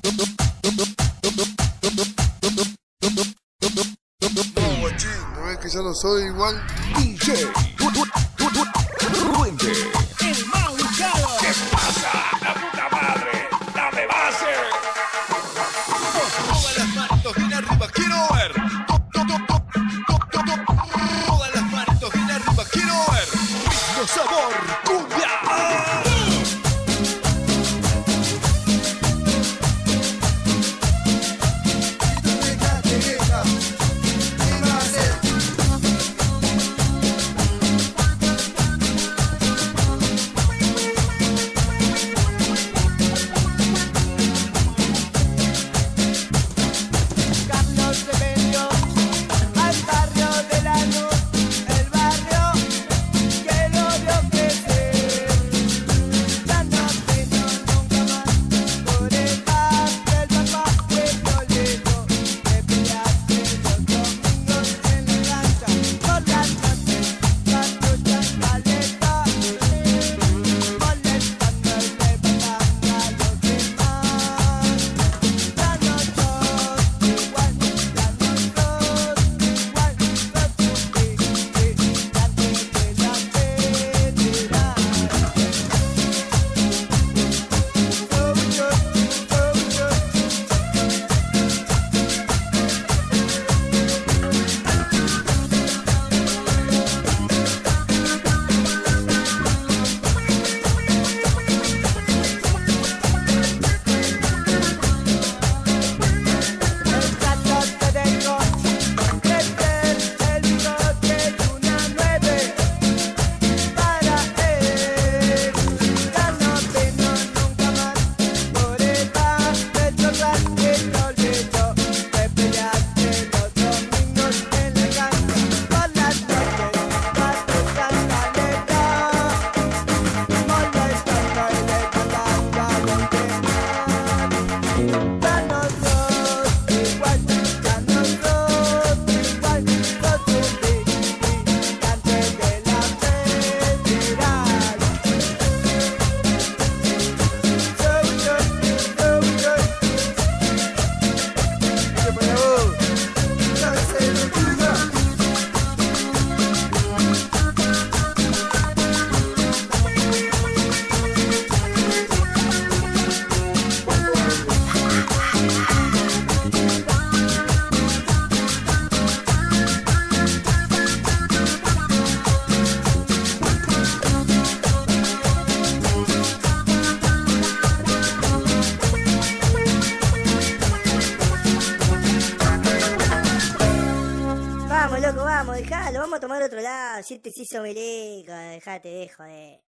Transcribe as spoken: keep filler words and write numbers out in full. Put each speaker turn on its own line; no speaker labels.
No, guachín, ¿no ves que ya no soy igual?
D J Duende,
El más buscado.
¿qué pasa? La puta madre, dame base.
Todas las manitos bien arriba, quiero ver. To- to- to- to- to- to- to- Todas las manitos bien arriba, quiero ver. Ritmo, sabor, cumbia. ¡Ah!
Carlos se vendió al barrio de la luz, el barrio que lo vio crecer. Ya no vino nunca más por el bar del papá de Violeta. Me pillaste los domingos en la cancha, por las noches patrulla en caleta, molestando y levantando a los demás. Ya no sos igual, ya no sos igual, sos un vigilante de la federal. Soy yo, soy yo. El gato te dejó crecer el bigote de una nueve para él. Ya no vino nunca más por el bar del chocolate que te olvidó. Te peleaste los domingos en la cancha, por las noches patrulla en caleta, molestando y levantando a los demás. Ya no sos igual, ya no sos igual, sos un vigilante de la federal. Soy yo, soy yo. Yo para vos, ya se lo tuya.
Vamos, loco, vamos, dejalo, vamos a tomar otro lado. Si este se hizo meleco, dejate de joder.